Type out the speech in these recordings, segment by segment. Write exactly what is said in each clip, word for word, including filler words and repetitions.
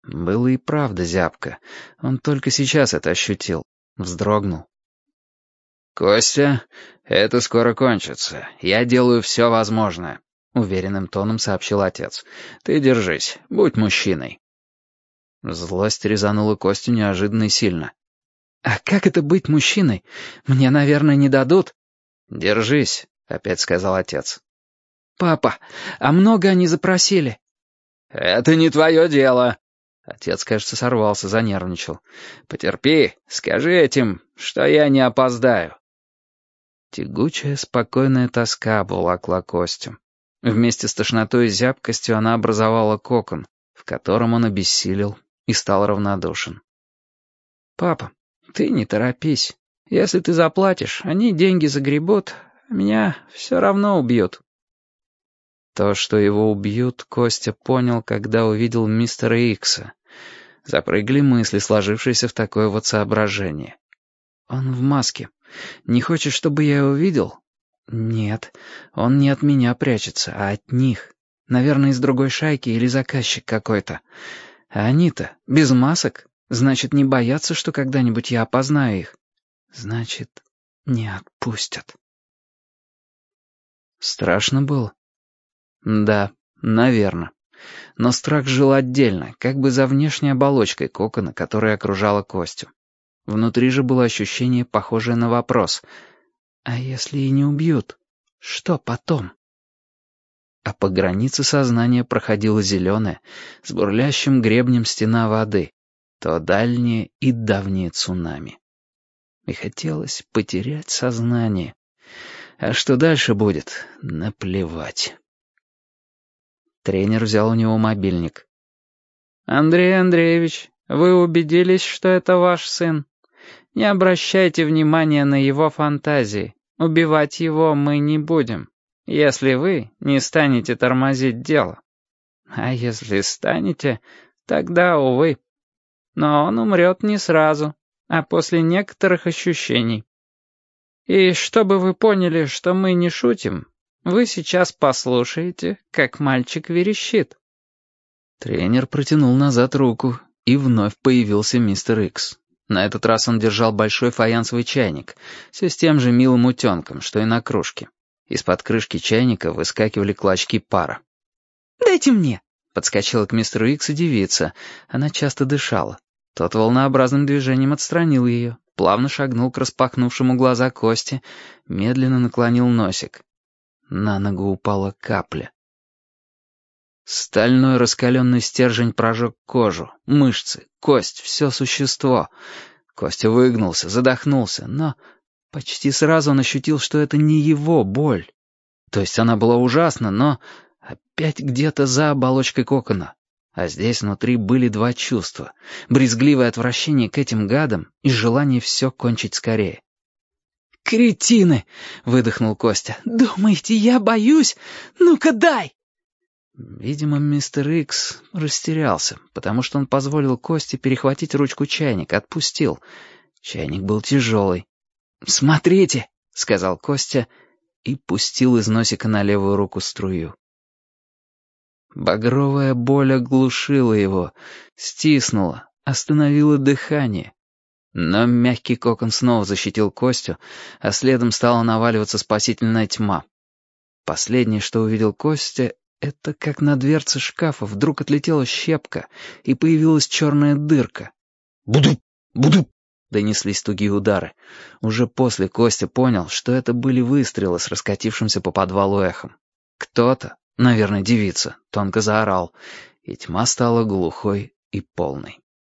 Было и правда зябко. Он только сейчас это ощутил. Вздрогнул. «Костя, это скоро кончится. Я делаю все возможное», — уверенным тоном сообщил отец. «Ты держись, будь мужчиной». Злость резанула Костю неожиданно и сильно. «А как это быть мужчиной? Мне, наверное, не дадут?» «Держись», — опять сказал отец. «Папа, а много они запросили?» «Это не твое дело». Отец, кажется, сорвался, занервничал. «Потерпи, скажи этим, что я не опоздаю». Тягучая, спокойная тоска обволокла Костю. Вместе с тошнотой и зябкостью она образовала кокон, в котором он обессилел и стал равнодушен. «Папа, ты не торопись. Если ты заплатишь, они деньги загребут, а меня все равно убьют». То, что его убьют, Костя понял, когда увидел мистера Икса. Запрыгали мысли, сложившиеся в такое вот соображение. «Он в маске. Не хочешь, чтобы я его видел?» «Нет, он не от меня прячется, а от них. Наверное, из другой шайки или заказчик какой-то. А они-то без масок. Значит, не боятся, что когда-нибудь я опознаю их. Значит, не отпустят». Страшно было? Да, наверное. Но страх жил отдельно, как бы за внешней оболочкой кокона, которая окружала Костю. Внутри же было ощущение, похожее на вопрос. А если и не убьют, что потом? А по границе сознания проходила зеленая, с бурлящим гребнем стена воды, то дальнее и давнее цунами. И хотелось потерять сознание. А что дальше будет, наплевать. Тренер взял у него мобильник. «Андрей Андреевич, вы убедились, что это ваш сын? Не обращайте внимания на его фантазии. Убивать его мы не будем, если вы не станете тормозить дело. А если станете, тогда, увы. Но он умрет не сразу, а после некоторых ощущений. И чтобы вы поняли, что мы не шутим, вы сейчас послушаете, как мальчик верещит». Тренер протянул назад руку, и вновь появился мистер Икс. На этот раз он держал большой фаянсовый чайник, все с тем же милым утенком, что и на кружке. Из-под крышки чайника выскакивали клочки пара. «Дайте мне!» — подскочила к мистеру Икс и девица. Она часто дышала. Тот волнообразным движением отстранил ее, плавно шагнул к распахнувшему глаза Косте, медленно наклонил носик. На ногу упала капля. Стальной раскаленный стержень прожег кожу, мышцы, кость, все существо. Костя выгнулся, задохнулся, но почти сразу он ощутил, что это не его боль. То есть она была ужасна, но опять где-то за оболочкой кокона. А здесь внутри были два чувства: брезгливое отвращение к этим гадам и желание все кончить скорее. «Кретины!» — выдохнул Костя. «Думаете, я боюсь? Ну-ка дай!» Видимо, мистер Икс растерялся, потому что он позволил Косте перехватить ручку чайника, отпустил. Чайник был тяжелый. «Смотрите!» — сказал Костя и пустил из носика на левую руку струю. Багровая боль оглушила его, стиснула, остановила дыхание. Но мягкий кокон снова защитил Костю, а следом стала наваливаться спасительная тьма. Последнее, что увидел Костя, это как на дверце шкафа вдруг отлетела щепка, и появилась черная дырка. «Буду! Буду!» — донеслись тугие удары. Уже после Костя понял, что это были выстрелы с раскатившимся по подвалу эхом. Кто-то, наверное, девица, тонко заорал, и тьма стала глухой и полной.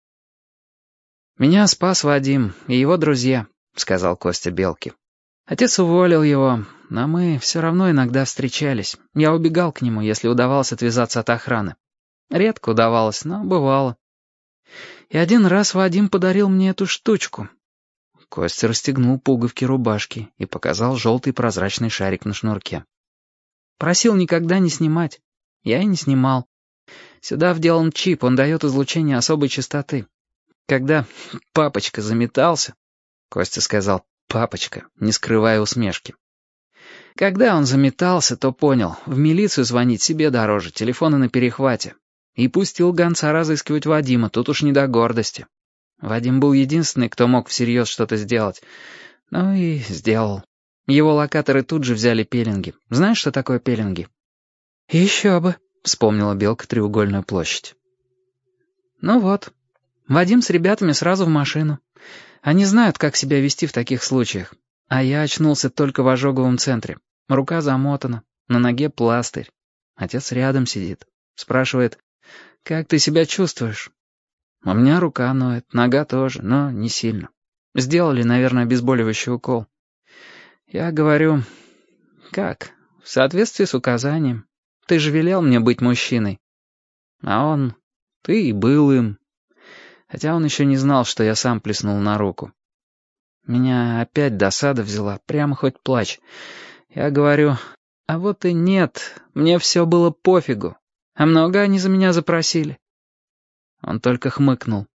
«Меня спас Вадим и его друзья», — сказал Костя Белке. «Отец уволил его, но мы все равно иногда встречались. Я убегал к нему, если удавалось отвязаться от охраны. Редко удавалось, но бывало. И один раз Вадим подарил мне эту штучку». Костя расстегнул пуговки рубашки и показал желтый прозрачный шарик на шнурке. «Просил никогда не снимать. Я и не снимал. Сюда вделан чип, он дает излучение особой частоты. Когда папочка заметался...» Костя сказал «папочка», не скрывая усмешки. «Когда он заметался, то понял, в милицию звонить себе дороже, телефоны на перехвате. И пустил гонца разыскивать Вадима, тут уж не до гордости. Вадим был единственный, кто мог всерьез что-то сделать. Ну и сделал. Его локаторы тут же взяли пеленги. Знаешь, что такое пеленги? «Еще бы», — вспомнила Белка треугольную площадь. Ну вот. Вадим с ребятами сразу в машину. Они знают, как себя вести в таких случаях. А я очнулся только в ожоговом центре. Рука замотана, на ноге пластырь. Отец рядом сидит. Спрашивает, «Как ты себя чувствуешь?» У меня рука ноет, нога тоже, но не сильно. Сделали, наверное, обезболивающий укол. Я говорю, «Как? В соответствии с указанием. Ты же велел мне быть мужчиной». А он, «Ты и был им». Хотя он еще не знал, что я сам плеснул на руку. Меня опять досада взяла, прямо хоть плачь. Я говорю, «А вот и нет, мне все было пофигу. А много они за меня запросили». Он только хмыкнул.